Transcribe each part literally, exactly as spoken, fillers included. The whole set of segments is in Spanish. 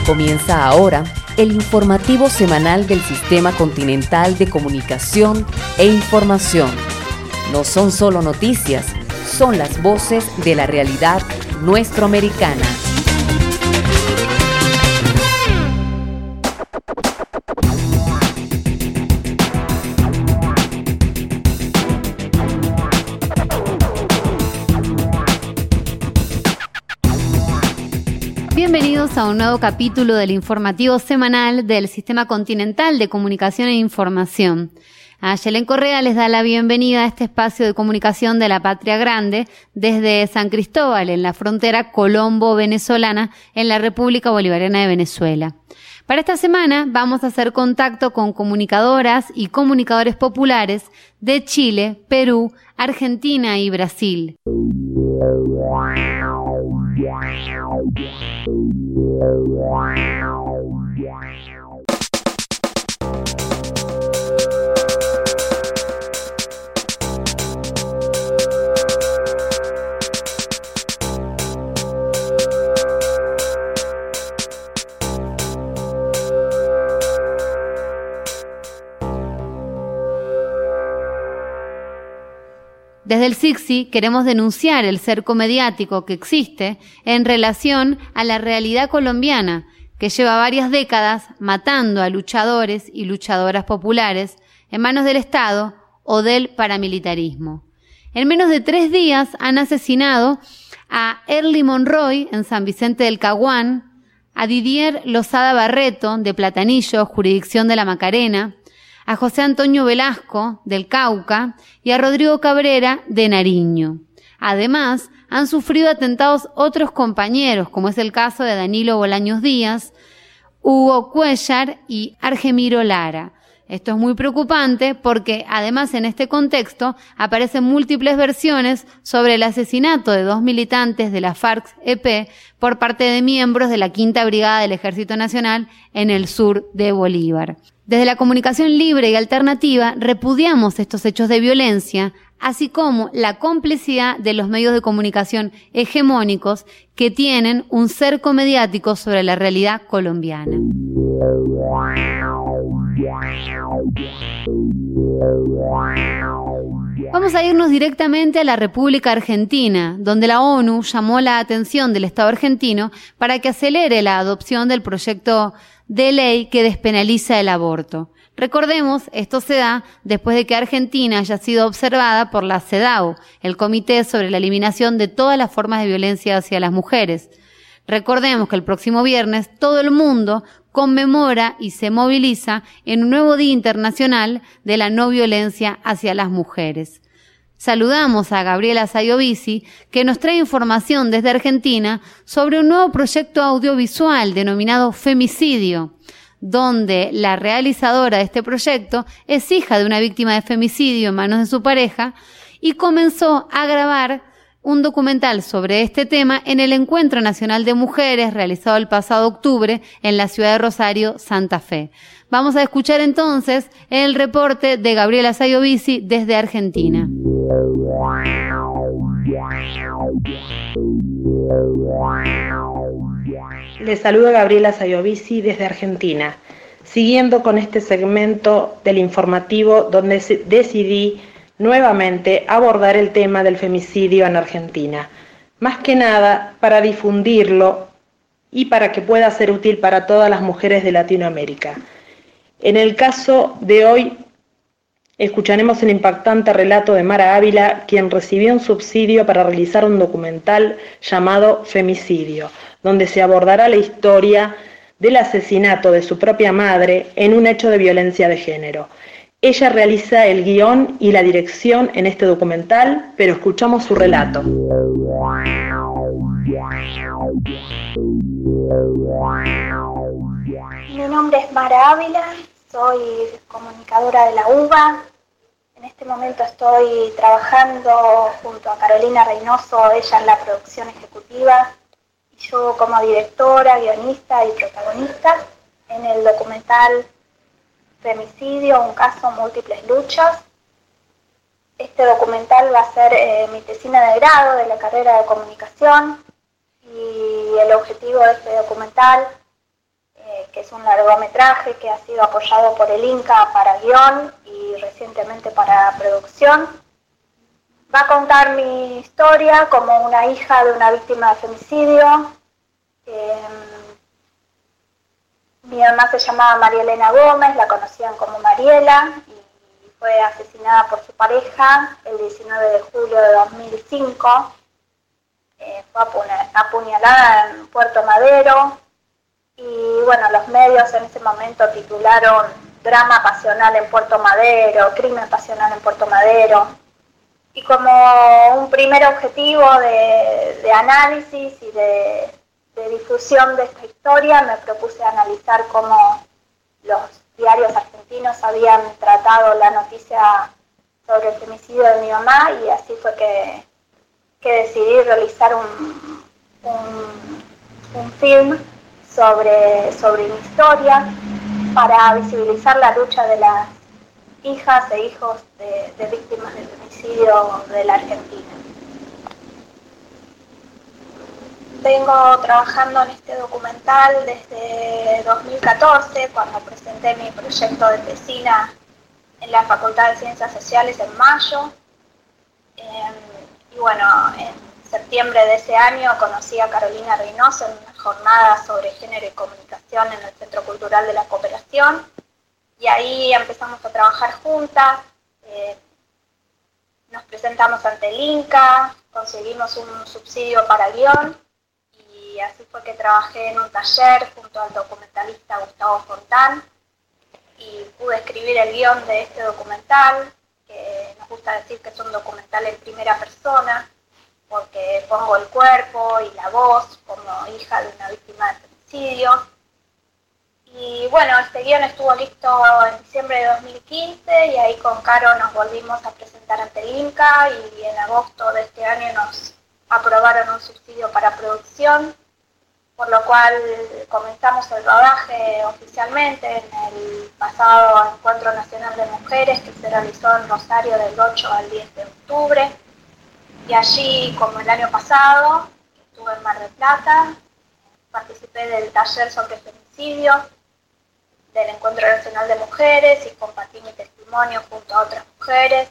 Comienza ahora el informativo semanal del Sistema Continental de Comunicación e Información. No son solo noticias, son las voces de la realidad nuestroamericana. Bienvenidos a un nuevo capítulo del informativo semanal del Sistema Continental de Comunicación e Información. A Yelén Correa les da la bienvenida a este espacio de comunicación de la Patria Grande desde San Cristóbal, en la frontera colombo-venezolana, en la República Bolivariana de Venezuela. Para esta semana vamos a hacer contacto con comunicadoras y comunicadores populares de Chile, Perú, Argentina y Brasil. Desde el S I C S I queremos denunciar el cerco mediático que existe en relación a la realidad colombiana, que lleva varias décadas matando a luchadores y luchadoras populares en manos del Estado o del paramilitarismo. En menos de tres días han asesinado a Erly Monroy en San Vicente del Caguán, a Didier Lozada Barreto de Platanillo, jurisdicción de la Macarena, a José Antonio Velasco, del Cauca, y a Rodrigo Cabrera, de Nariño. Además, han sufrido atentados otros compañeros, como es el caso de Danilo Bolaños Díaz, Hugo Cuellar y Argemiro Lara. Esto es muy preocupante porque, además, en este contexto, aparecen múltiples versiones sobre el asesinato de dos militantes de la FARC-E P por parte de miembros de la Quinta Brigada del Ejército Nacional en el sur de Bolívar. Desde la comunicación libre y alternativa repudiamos estos hechos de violencia, así como la complicidad de los medios de comunicación hegemónicos que tienen un cerco mediático sobre la realidad colombiana. Vamos a irnos directamente a la República Argentina, donde la ONU llamó la atención del Estado argentino para que acelere la adopción del proyecto de ley que despenaliza el aborto. Recordemos, esto se da después de que Argentina haya sido observada por la CEDAW, el Comité sobre la Eliminación de todas las formas de violencia hacia las mujeres. Recordemos que el próximo viernes todo el mundo conmemora y se moviliza en un nuevo Día Internacional de la No Violencia hacia las Mujeres. Saludamos a Gabriela Sayovisi, que nos trae información desde Argentina sobre un nuevo proyecto audiovisual denominado Femicidio, donde la realizadora de este proyecto es hija de una víctima de femicidio en manos de su pareja y comenzó a grabar un documental sobre este tema en el Encuentro Nacional de Mujeres realizado el pasado octubre en la ciudad de Rosario, Santa Fe. Vamos a escuchar entonces el reporte de Gabriela Sayovisi desde Argentina. Les saluda Gabriela Sayovisi desde Argentina, siguiendo con este segmento del informativo donde decidí nuevamente abordar el tema del femicidio en Argentina, más que nada para difundirlo y para que pueda ser útil para todas las mujeres de Latinoamérica. En el caso de hoy, escucharemos el impactante relato de Mara Ávila, quien recibió un subsidio para realizar un documental llamado Femicidio, donde se abordará la historia del asesinato de su propia madre en un hecho de violencia de género. Ella realiza el guión y la dirección en este documental, pero escuchamos su relato. Mi nombre es Mara Ávila, soy comunicadora de la U B A. En este momento estoy trabajando junto a Carolina Reynoso, ella en la producción ejecutiva, y yo como directora, guionista y protagonista en el documental Femicidio, un caso, múltiples luchas. Este documental va a ser eh, mi tesina de grado de la carrera de comunicación, y el objetivo de este documental que es un largometraje que ha sido apoyado por el Inca para guión y recientemente para producción. Va a contar mi historia como una hija de una víctima de femicidio. Eh, mi mamá se llamaba María Elena Gómez, la conocían como Mariela, y fue asesinada por su pareja el diecinueve de julio de dos mil cinco. Eh, fue apuñalada en Puerto Madero. Y bueno, los medios en ese momento titularon Drama pasional en Puerto Madero, Crimen pasional en Puerto Madero. Y como un primer objetivo de, de análisis y de, de difusión de esta historia, me propuse analizar cómo los diarios argentinos habían tratado la noticia sobre el femicidio de mi mamá, y así fue que, que decidí realizar un, un, un film sobre, sobre mi historia para visibilizar la lucha de las hijas e hijos de, de víctimas del femicidio de la Argentina. Vengo trabajando en este documental desde dos mil catorce, cuando presenté mi proyecto de tesina en la Facultad de Ciencias Sociales en mayo. Eh, y bueno, en septiembre de ese año conocí a Carolina Reynoso en una jornada sobre género y comunicación en el Centro Cultural de la Cooperación, y ahí empezamos a trabajar juntas. Eh, nos presentamos ante el Inca, conseguimos un subsidio para guión, y así fue que trabajé en un taller junto al documentalista Gustavo Fontán, y pude escribir el guión de este documental, que nos gusta decir que es un documental en primera persona, porque pongo el cuerpo y la voz como hija de una víctima de femicidio. Y bueno, este guión estuvo listo en diciembre de dos mil quince, y ahí con Caro nos volvimos a presentar ante el Inca, y en agosto de este año nos aprobaron un subsidio para producción, por lo cual comenzamos el rodaje oficialmente en el pasado Encuentro Nacional de Mujeres, que se realizó en Rosario del ocho al diez de octubre. Y allí, como el año pasado, estuve en Mar del Plata, participé del taller sobre femicidio, del Encuentro Nacional de Mujeres, y compartí mi testimonio junto a otras mujeres.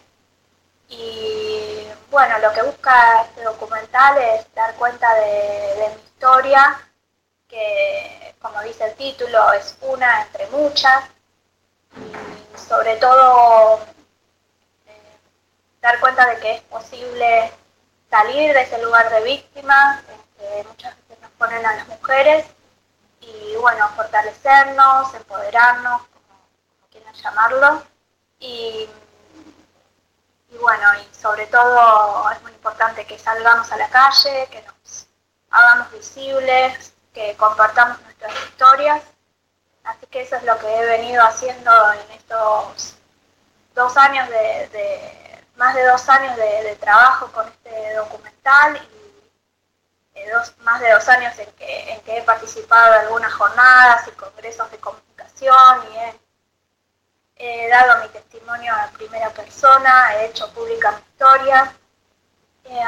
Y bueno, lo que busca este documental es dar cuenta de, de mi historia, que, como dice el título, es una entre muchas, y sobre todo eh, dar cuenta de que es posible salir de ese lugar de víctima, que muchas veces nos ponen a las mujeres, y bueno, fortalecernos, empoderarnos, como, como quieran llamarlo, y, y bueno, y sobre todo es muy importante que salgamos a la calle, que nos hagamos visibles, que compartamos nuestras historias. Así que eso es lo que he venido haciendo en estos dos años de, de más de dos años de, de trabajo con este documental, y eh, dos, más de dos años en que, en que he participado en algunas jornadas y congresos de comunicación, y he, he dado mi testimonio en primera persona, he hecho pública mi historia. Eh,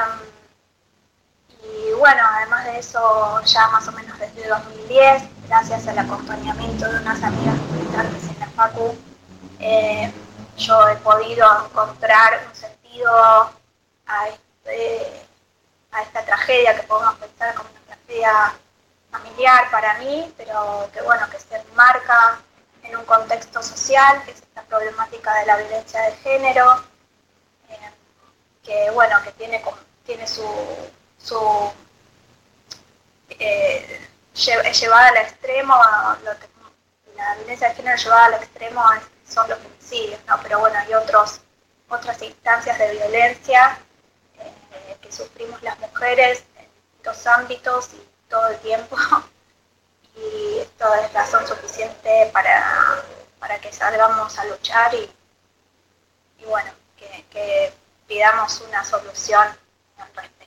y bueno, además de eso, ya más o menos desde dos mil diez, gracias al acompañamiento de unas amigas militantes en la Facu, eh, yo he podido encontrar un sentido a, este, a esta tragedia que podemos pensar como una tragedia familiar para mí, pero que bueno, que se enmarca en un contexto social, que es esta problemática de la violencia de género, eh, que bueno, que tiene, tiene su, su eh, llevada al extremo, lo que, la violencia de género llevada al extremo es, son los femicidios, ¿no? Pero bueno, hay otros, otras instancias de violencia eh, que sufrimos las mujeres en estos ámbitos y todo el tiempo, y esto es razón suficiente para, para que salgamos a luchar y, y bueno, que, que pidamos una solución al respecto.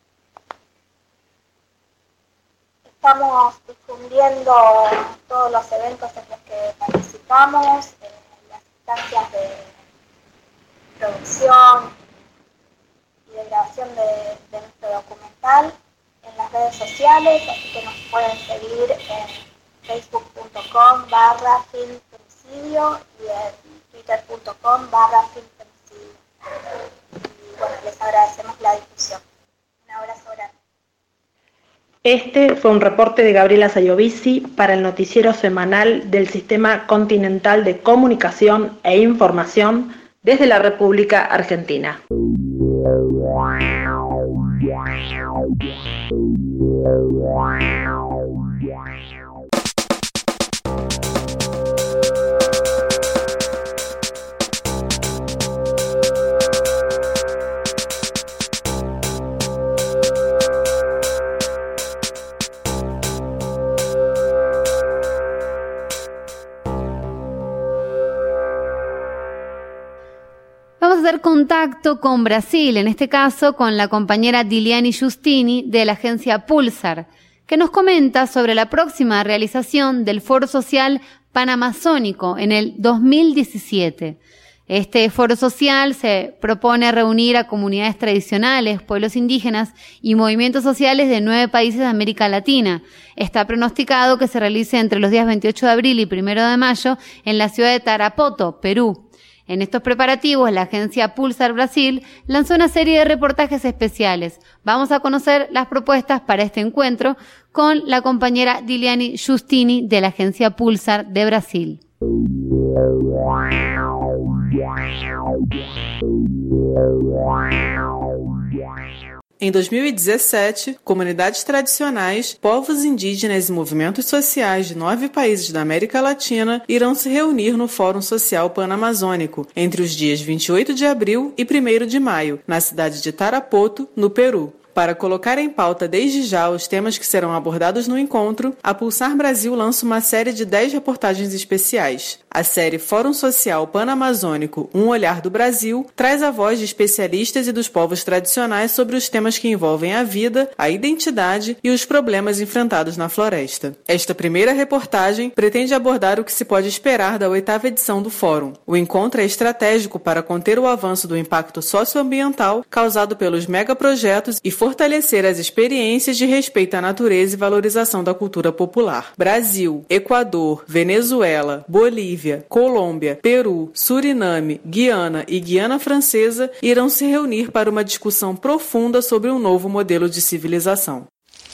Estamos difundiendo todos los eventos en los que participamos, eh, las instancias de producción y de grabación de, de nuestro documental en las redes sociales, así que nos pueden seguir en facebook punto com barra filmfemicidio y en twitter punto com barra filmfemicidio. Y bueno, les agradecemos la difusión. Un abrazo grande. Este fue un reporte de Gabriela Saiovici para el noticiero semanal del Sistema Continental de Comunicación e Información desde la República Argentina. Vamos a hacer contacto con Brasil, en este caso con la compañera Diliani Giustini de la agencia Pulsar, que nos comenta sobre la próxima realización del Foro Social Panamazónico en el dos mil diecisiete. Este foro social se propone reunir a comunidades tradicionales, pueblos indígenas y movimientos sociales de nueve países de América Latina. Está pronosticado que se realice entre los días veintiocho de abril y primero de mayo en la ciudad de Tarapoto, Perú. En estos preparativos, la agencia Pulsar Brasil lanzó una serie de reportajes especiales. Vamos a conocer las propuestas para este encuentro con la compañera Diliani Giustini de la agencia Pulsar de Brasil. Em dois mil e dezessete, comunidades tradicionais, povos indígenas e movimentos sociais de nove países da América Latina irão se reunir no Fórum Social Panamazônico entre os dias vinte e oito de abril e primeiro de maio, na cidade de Tarapoto, no Peru. Para colocar em pauta desde já os temas que serão abordados no encontro, a Pulsar Brasil lança uma série de dez reportagens especiais. A série Fórum Social Panamazônico, Um Olhar do Brasil, traz a voz de especialistas e dos povos tradicionais sobre os temas que envolvem a vida, a identidade e os problemas enfrentados na floresta. Esta primeira reportagem pretende abordar o que se pode esperar da oitava edição do Fórum. O encontro é estratégico para conter o avanço do impacto socioambiental causado pelos megaprojetos e fortalecer as experiências de respeito à natureza e valorização da cultura popular. Brasil, Equador, Venezuela, Bolívia, Colômbia, Peru, Suriname, Guiana e Guiana Francesa irão se reunir para uma discussão profunda sobre um novo modelo de civilização.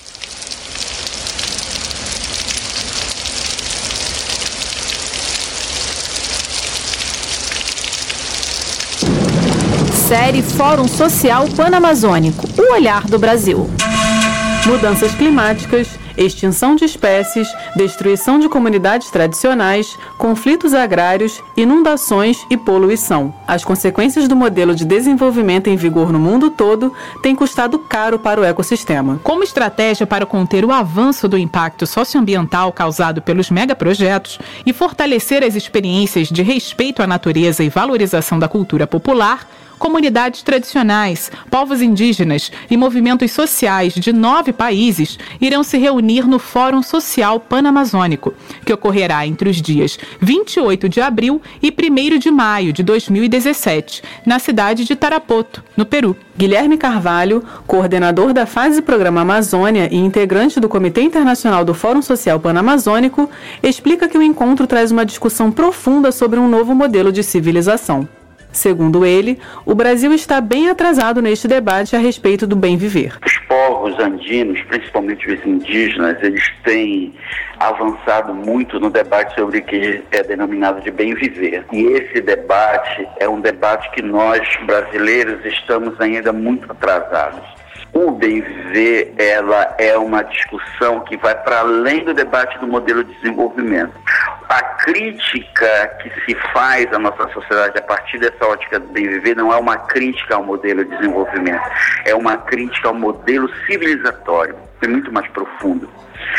Série Fórum Social Panamazônico, o olhar do Brasil. Mudanças climáticas, extinção de espécies, destruição de comunidades tradicionais, conflitos agrários, inundações e poluição. As consequências do modelo de desenvolvimento em vigor no mundo todo têm custado caro para o ecossistema. Como estratégia para conter o avanço do impacto socioambiental causado pelos megaprojetos e fortalecer as experiências de respeito à natureza e valorização da cultura popular, comunidades tradicionais, povos indígenas e movimentos sociais de nove países irão se reunir no Fórum Social Panamazônico, que ocorrerá entre os dias vinte e oito de abril e primeiro de maio de dois mil e dezessete, na cidade de Tarapoto, no Peru. Guilherme Carvalho, coordenador da fase Programa Amazônia e integrante do Comitê Internacional do Fórum Social Panamazônico, explica que o encontro traz uma discussão profunda sobre um novo modelo de civilização. Segundo ele, o Brasil está bem atrasado neste debate a respeito do bem viver. Os povos andinos, principalmente os indígenas, eles têm avançado muito no debate sobre o que é denominado de bem viver. E esse debate é um debate que nós, brasileiros, estamos ainda muito atrasados. O bem viver, ela é uma discussão que vai para além do debate do modelo de desenvolvimento. A crítica que se faz à nossa sociedade a partir dessa ótica do bem viver não é uma crítica ao modelo de desenvolvimento, é uma crítica ao modelo civilizatório, é muito mais profundo.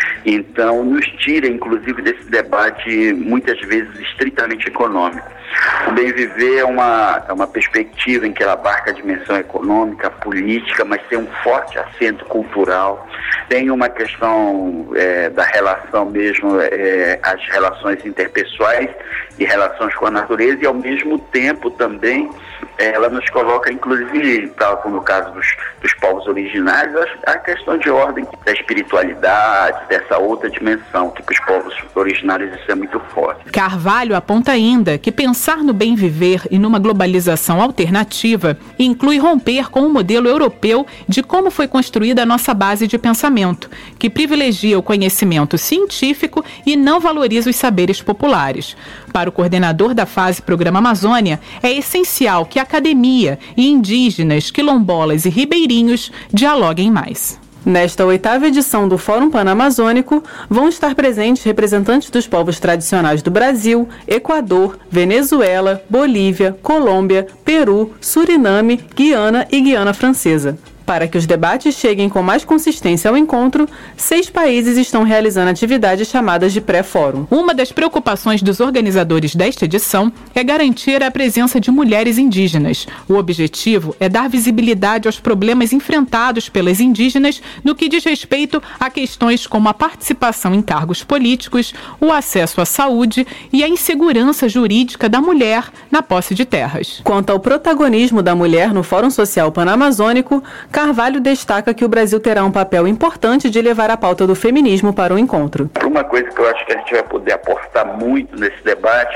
Então, nos tira, inclusive, desse debate, muitas vezes, estritamente econômico. O bem viver é uma, é uma perspectiva em que ela abarca a dimensão econômica, política, mas tem um forte acento cultural. Tem uma questão é, da relação mesmo, é, as relações interpessoais e relações com a natureza, e, ao mesmo tempo, também ela nos coloca, inclusive, tal como no caso dos, dos povos originários, a questão de ordem da espiritualidade, dessa outra dimensão, que para os povos originários isso é muito forte. Carvalho aponta ainda que pensar no bem viver e numa globalização alternativa inclui romper com o modelo europeu de como foi construída a nossa base de pensamento, que privilegia o conhecimento científico e não valoriza os saberes populares. Para o coordenador da fase Programa Amazônia, é essencial que a academia e indígenas, quilombolas e ribeirinhos dialoguem mais. Nesta oitava edição do Fórum Panamazônico, vão estar presentes representantes dos povos tradicionais do Brasil, Equador, Venezuela, Bolívia, Colômbia, Peru, Suriname, Guiana e Guiana Francesa. Para que os debates cheguem com mais consistência ao encontro, seis países estão realizando atividades chamadas de pré-fórum. Uma das preocupações dos organizadores desta edição é garantir a presença de mulheres indígenas. O objetivo é dar visibilidade aos problemas enfrentados pelas indígenas no que diz respeito a questões como a participação em cargos políticos, o acesso à saúde e a insegurança jurídica da mulher na posse de terras. Quanto ao protagonismo da mulher no Fórum Social Panamazônico, Carvalho destaca que o Brasil terá um papel importante de levar a pauta do feminismo para o encontro. Uma coisa que eu acho que a gente vai poder apostar muito nesse debate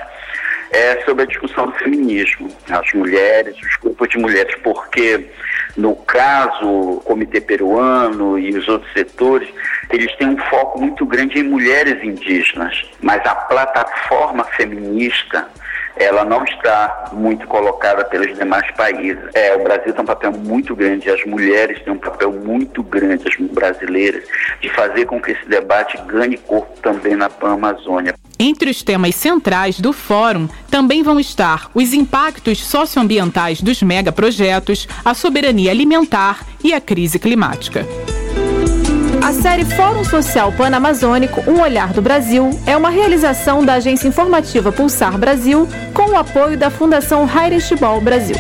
é sobre a discussão do feminismo, as mulheres, os grupos de mulheres, porque no caso o Comitê Peruano e os outros setores, eles têm um foco muito grande em mulheres indígenas, mas a plataforma feminista ela não está muito colocada pelos demais países. É, o Brasil tem um papel muito grande, as mulheres têm um papel muito grande, as brasileiras, de fazer com que esse debate ganhe corpo também na Panamazônia. Entre os temas centrais do fórum também vão estar os impactos socioambientais dos megaprojetos, a soberania alimentar e a crise climática. A série Fórum Social Panamazônico, Um Olhar do Brasil, é uma realização da agência informativa Pulsar Brasil, com o apoio da Fundação Heinrich Böll Brasil.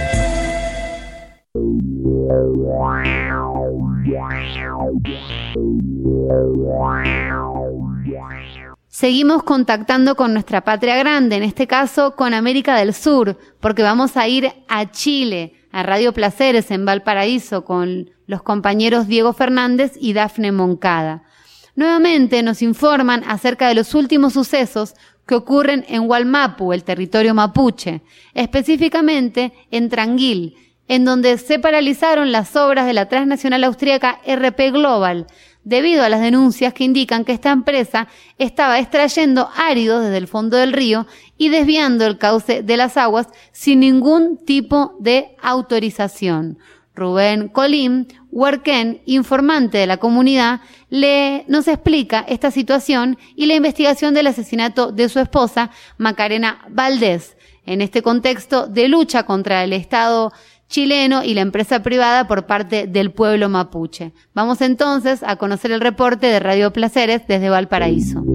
Seguimos contactando con nuestra patria grande, en este caso con América del Sur, porque vamos a ir a Chile, a Radio Placeres en Valparaíso, con los compañeros Diego Fernández y Dafne Moncada. Nuevamente nos informan acerca de los últimos sucesos que ocurren en Wallmapu, el territorio mapuche, específicamente en Tranguil, en donde se paralizaron las obras de la transnacional austríaca R P Global, debido a las denuncias que indican que esta empresa estaba extrayendo áridos desde el fondo del río y desviando el cauce de las aguas sin ningún tipo de autorización. Rubén Colín, huerquén, informante de la comunidad, le, nos explica esta situación y la investigación del asesinato de su esposa, Macarena Valdés, en este contexto de lucha contra el Estado chileno y la empresa privada por parte del pueblo mapuche. Vamos entonces a conocer el reporte de Radio Placeres desde Valparaíso.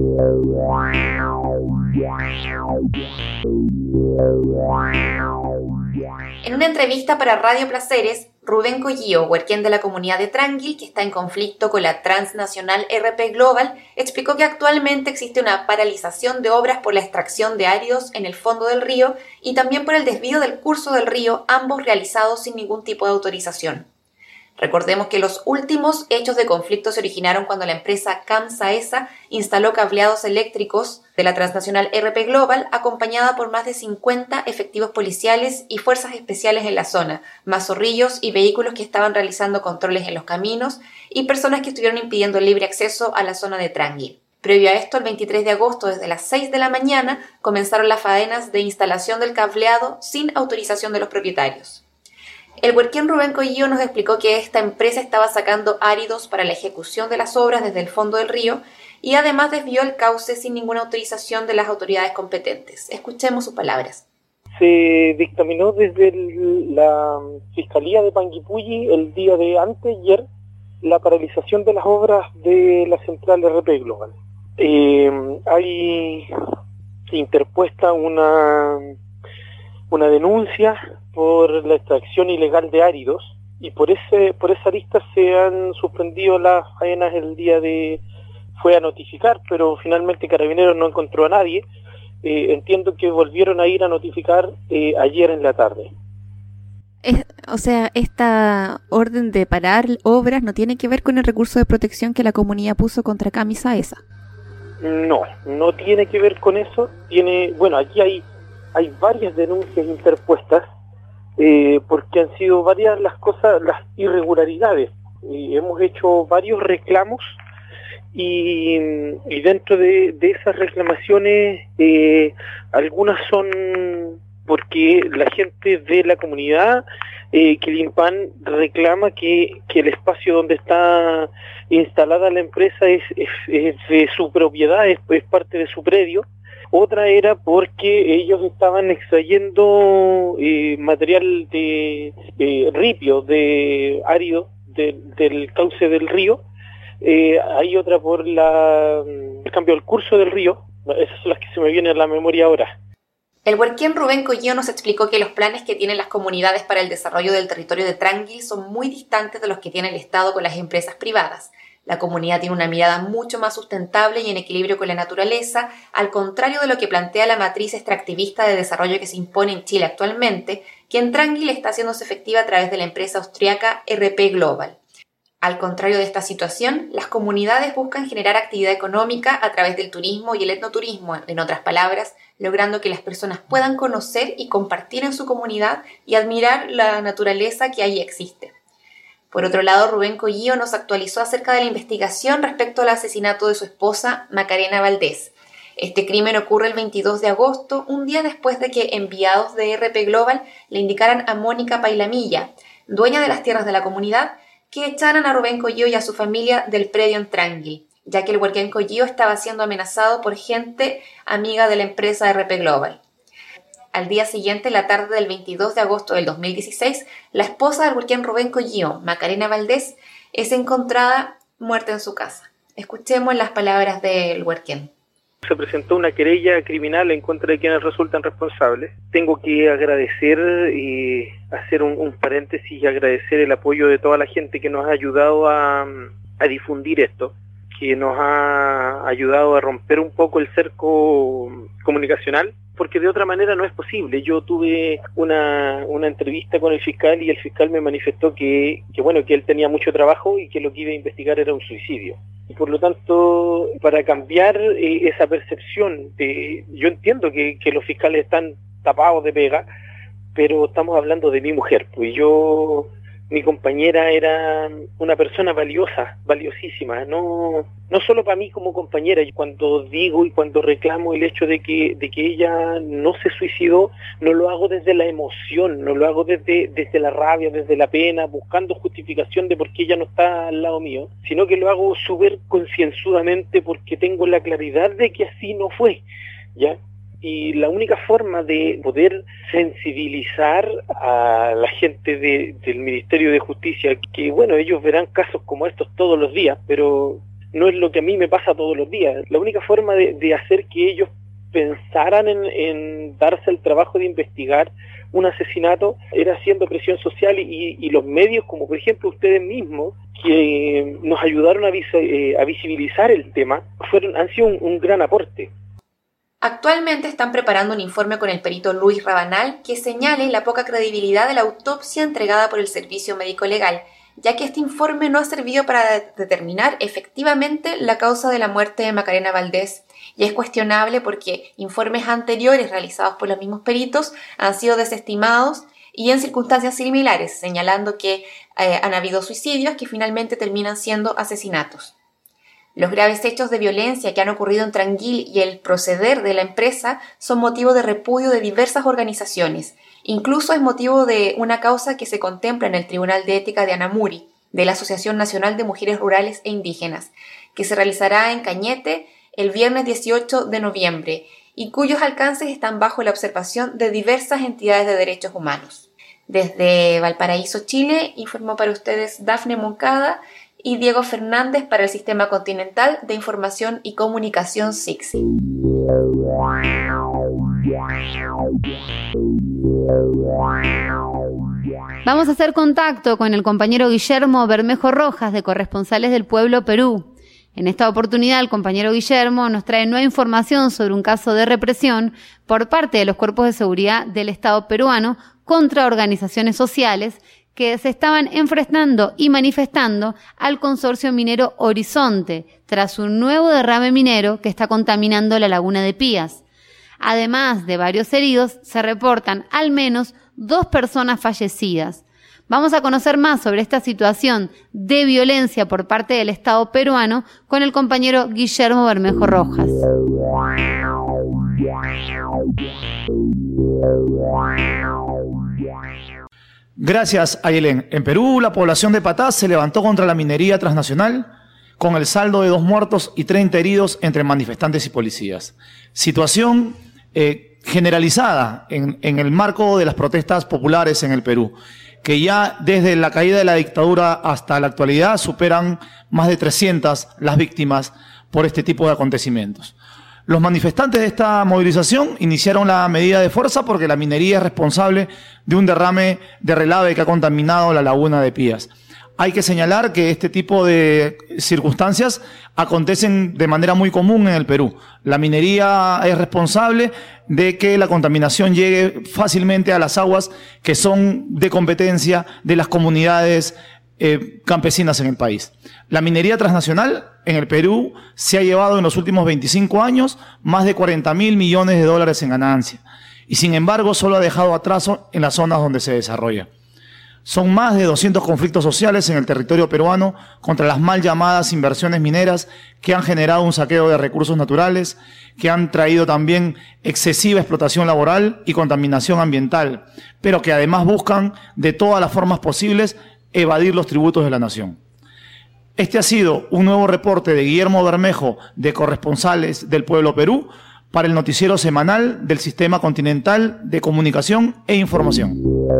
En una entrevista para Radio Placeres, Rubén Collío, huerquén de la comunidad de Tranguil, que está en conflicto con la transnacional R P Global, explicó que actualmente existe una paralización de obras por la extracción de áridos en el fondo del río y también por el desvío del curso del río, ambos realizados sin ningún tipo de autorización. Recordemos que los últimos hechos de conflicto se originaron cuando la empresa CAMSAESA instaló cableados eléctricos de la transnacional R P Global, acompañada por más de cincuenta efectivos policiales y fuerzas especiales en la zona, más zorrillos y vehículos que estaban realizando controles en los caminos y personas que estuvieron impidiendo el libre acceso a la zona de Tranguil. Previo a esto, el veintitrés de agosto, desde las seis de la mañana, comenzaron las faenas de instalación del cableado sin autorización de los propietarios. El huerquén Rubén Collío nos explicó que esta empresa estaba sacando áridos para la ejecución de las obras desde el fondo del río y además desvió el cauce sin ninguna autorización de las autoridades competentes. Escuchemos sus palabras. Se dictaminó desde el, la Fiscalía de Panguipulli el día de anteayer la paralización de las obras de la central R P Global. Eh, hay interpuesta una, una denuncia por la extracción ilegal de áridos y por ese por esa lista se han suspendido las faenas el día de fue a notificar, pero finalmente Carabineros no encontró a nadie. Eh, entiendo que volvieron a ir a notificar eh, ayer en la tarde. Es, o sea, esta orden de parar obras no tiene que ver con el recurso de protección que la comunidad puso contra Camisa esa. No, no tiene que ver con eso. Tiene, bueno, aquí hay hay varias denuncias interpuestas eh, porque han sido varias las cosas, las irregularidades. Eh, hemos hecho varios reclamos y, y dentro de, de esas reclamaciones eh, algunas son porque la gente de la comunidad, eh, que el INPAN reclama que, que el espacio donde está instalada la empresa es, es, es de su propiedad, es, es parte de su predio. Otra era porque ellos estaban extrayendo eh, material de eh, ripio, de árido, de, del cauce del río. Eh, hay otra por la, el cambio del curso del río. Esas son las que se me vienen a la memoria ahora. El huerquén Rubén Collío nos explicó que los planes que tienen las comunidades para el desarrollo del territorio de Tranguil son muy distantes de los que tiene el Estado con las empresas privadas. La comunidad tiene una mirada mucho más sustentable y en equilibrio con la naturaleza, al contrario de lo que plantea la matriz extractivista de desarrollo que se impone en Chile actualmente, que en Tranguil está haciéndose efectiva a través de la empresa austriaca R P Global. Al contrario de esta situación, las comunidades buscan generar actividad económica a través del turismo y el etnoturismo, en otras palabras, logrando que las personas puedan conocer y compartir en su comunidad y admirar la naturaleza que ahí existe. Por otro lado, Rubén Collío nos actualizó acerca de la investigación respecto al asesinato de su esposa, Macarena Valdés. Este crimen ocurre el veintidós de agosto, un día después de que enviados de R P Global le indicaran a Mónica Pailamilla, dueña de las tierras de la comunidad, que echaran a Rubén Collío y a su familia del predio en Tranguil, ya que el huerquén Collío estaba siendo amenazado por gente amiga de la empresa R P Global. Al día siguiente, la tarde del veintidós de agosto del dos mil dieciséis, la esposa del huerquén Rubén Collío, Macarena Valdés, es encontrada muerta en su casa. Escuchemos las palabras del huerquén. Se presentó una querella criminal en contra de quienes resultan responsables. Tengo que agradecer y hacer un, un paréntesis y agradecer el apoyo de toda la gente que nos ha ayudado a, a difundir esto, que nos ha ayudado a romper un poco el cerco comunicacional, porque de otra manera no es posible. Yo tuve una, una entrevista con el fiscal y el fiscal me manifestó que, que bueno, que él tenía mucho trabajo y que lo que iba a investigar era un suicidio. Y por lo tanto, para cambiar eh, esa percepción, de, yo entiendo que, que los fiscales están tapados de pega, pero estamos hablando de mi mujer, pues yo, mi compañera era una persona valiosa, valiosísima, no no solo para mí como compañera. Y cuando digo y cuando reclamo el hecho de que de que ella no se suicidó, no lo hago desde la emoción, no lo hago desde desde la rabia, desde la pena, buscando justificación de por qué ella no está al lado mío, sino que lo hago súper concienzudamente porque tengo la claridad de que así no fue, ¿ya? Y la única forma de poder sensibilizar a la gente de, del Ministerio de Justicia, que bueno, ellos verán casos como estos todos los días, pero no es lo que a mí me pasa todos los días. La única forma de, de hacer que ellos pensaran en, en darse el trabajo de investigar un asesinato era haciendo presión social y, y los medios, como por ejemplo ustedes mismos, que nos ayudaron a, vis, eh, a visibilizar el tema, fueron, han sido un, un gran aporte. Actualmente están preparando un informe con el perito Luis Rabanal que señale la poca credibilidad de la autopsia entregada por el Servicio Médico Legal, ya que este informe no ha servido para determinar efectivamente la causa de la muerte de Macarena Valdés, y es cuestionable porque informes anteriores realizados por los mismos peritos han sido desestimados y en circunstancias similares, señalando que eh, han habido suicidios que finalmente terminan siendo asesinatos. Los graves hechos de violencia que han ocurrido en Tranguil y el proceder de la empresa son motivo de repudio de diversas organizaciones. Incluso es motivo de una causa que se contempla en el Tribunal de Ética de Anamuri, de la Asociación Nacional de Mujeres Rurales e Indígenas, que se realizará en Cañete el viernes dieciocho de noviembre y cuyos alcances están bajo la observación de diversas entidades de derechos humanos. Desde Valparaíso, Chile, informó para ustedes Dafne Moncada y Diego Fernández para el Sistema Continental de Información y Comunicación S I C S I. Vamos a hacer contacto con el compañero Guillermo Bermejo Rojas de Corresponsales del Pueblo Perú. En esta oportunidad, el compañero Guillermo nos trae nueva información sobre un caso de represión por parte de los cuerpos de seguridad del Estado peruano contra organizaciones sociales que se estaban enfrentando y manifestando al consorcio minero Horizonte tras un nuevo derrame minero que está contaminando la laguna de Pías. Además de varios heridos, se reportan al menos dos personas fallecidas. Vamos a conocer más sobre esta situación de violencia por parte del Estado peruano con el compañero Guillermo Bermejo Rojas. Gracias, Ayelen. En Perú, la población de Patás se levantó contra la minería transnacional con el saldo de dos muertos y treinta heridos entre manifestantes y policías. Situación eh, generalizada en, en el marco de las protestas populares en el Perú, que ya desde la caída de la dictadura hasta la actualidad superan más de trescientas las víctimas por este tipo de acontecimientos. Los manifestantes de esta movilización iniciaron la medida de fuerza porque la minería es responsable de un derrame de relave que ha contaminado la laguna de Pías. Hay que señalar que este tipo de circunstancias acontecen de manera muy común en el Perú. La minería es responsable de que la contaminación llegue fácilmente a las aguas que son de competencia de las comunidades eh, campesinas en el país. La minería transnacional en el Perú se ha llevado en los últimos veinticinco años más de cuarenta mil millones de dólares en ganancia y sin embargo solo ha dejado atraso en las zonas donde se desarrolla. Son más de doscientos conflictos sociales en el territorio peruano contra las mal llamadas inversiones mineras que han generado un saqueo de recursos naturales, que han traído también excesiva explotación laboral y contaminación ambiental, pero que además buscan de todas las formas posibles evadir los tributos de la nación. Este ha sido un nuevo reporte de Guillermo Bermejo de Corresponsales del Pueblo Perú para el noticiero semanal del Sistema Continental de Comunicación e Información.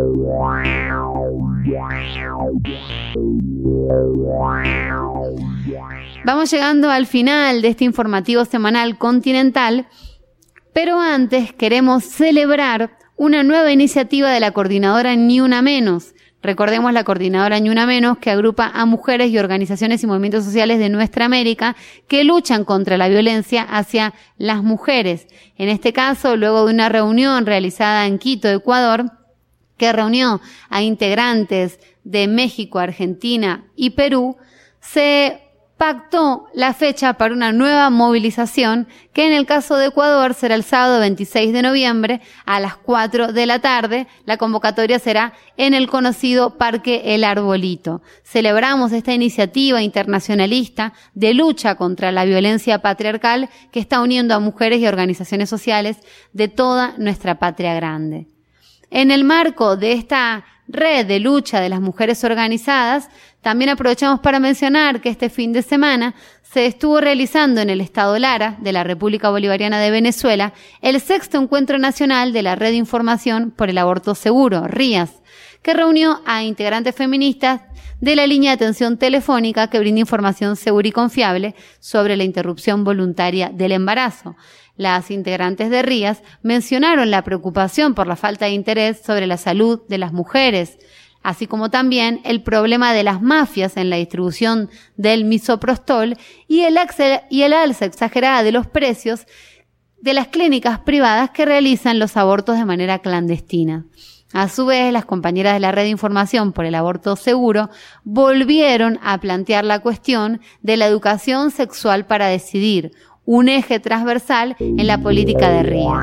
Vamos llegando al final de este informativo semanal continental, pero antes queremos celebrar una nueva iniciativa de la coordinadora Ni Una Menos. Recordemos la coordinadora Ni Una Menos, que agrupa a mujeres y organizaciones y movimientos sociales de nuestra América que luchan contra la violencia hacia las mujeres. En este caso, luego de una reunión realizada en Quito, Ecuador, que reunió a integrantes de México, Argentina y Perú, se pactó la fecha para una nueva movilización que en el caso de Ecuador será el sábado veintiséis de noviembre a las cuatro de la tarde. La convocatoria será en el conocido Parque El Arbolito. Celebramos esta iniciativa internacionalista de lucha contra la violencia patriarcal que está uniendo a mujeres y organizaciones sociales de toda nuestra patria grande. En el marco de esta red de lucha de las mujeres organizadas, también aprovechamos para mencionar que este fin de semana se estuvo realizando en el estado Lara de la República Bolivariana de Venezuela el sexto encuentro nacional de la Red de Información por el Aborto Seguro, RIAS, que reunió a integrantes feministas de la línea de atención telefónica que brinda información segura y confiable sobre la interrupción voluntaria del embarazo. Las integrantes de RIAS mencionaron la preocupación por la falta de interés sobre la salud de las mujeres, así como también el problema de las mafias en la distribución del misoprostol y el, y el alza exagerada de los precios de las clínicas privadas que realizan los abortos de manera clandestina. A su vez, las compañeras de la Red de Información por el Aborto Seguro volvieron a plantear la cuestión de la educación sexual para decidir, un eje transversal en la política de RIAS.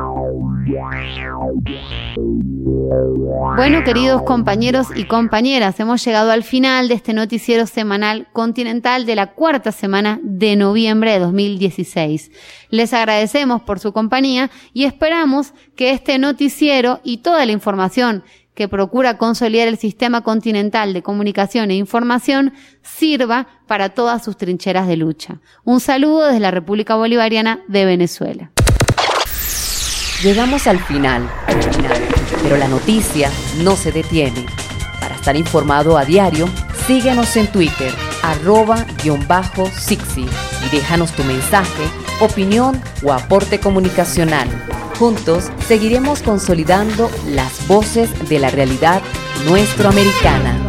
Bueno, queridos compañeros y compañeras, hemos llegado al final de este noticiero semanal continental de la cuarta semana de noviembre de dos mil dieciséis. Les agradecemos por su compañía y esperamos que este noticiero y toda la información que procura consolidar el Sistema Continental de Comunicación e Información sirva para todas sus trincheras de lucha. Un saludo desde la República Bolivariana de Venezuela. Llegamos al final, pero la noticia no se detiene. Para estar informado a diario, síguenos en Twitter, arroba guión bajo Sixi, y déjanos tu mensaje, opinión o aporte comunicacional. Juntos seguiremos consolidando las voces de la realidad nuestroamericana.